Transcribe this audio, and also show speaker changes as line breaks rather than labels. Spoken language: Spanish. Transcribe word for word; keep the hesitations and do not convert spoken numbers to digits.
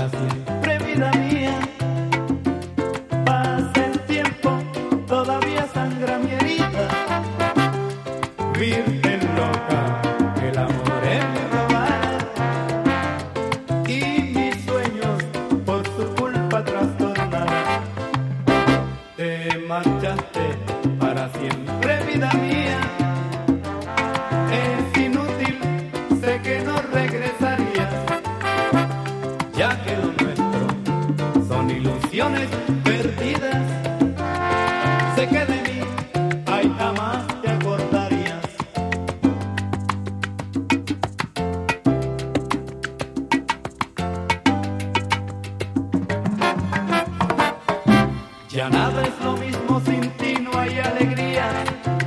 siempre, vida mía. Pasa el tiempo, todavía sangra mi herida. Virgen loca, que el amor es mi robada y mis sueños por tu culpa trastornada. Te marchaste para siempre, vida mía. Es inútil, sé que no regresarías, ya que lo nuestro son ilusiones perdidas. Sé que de mí, ay, jamás te acordarías. Ya nada es lo mismo sin ti, no hay alegría.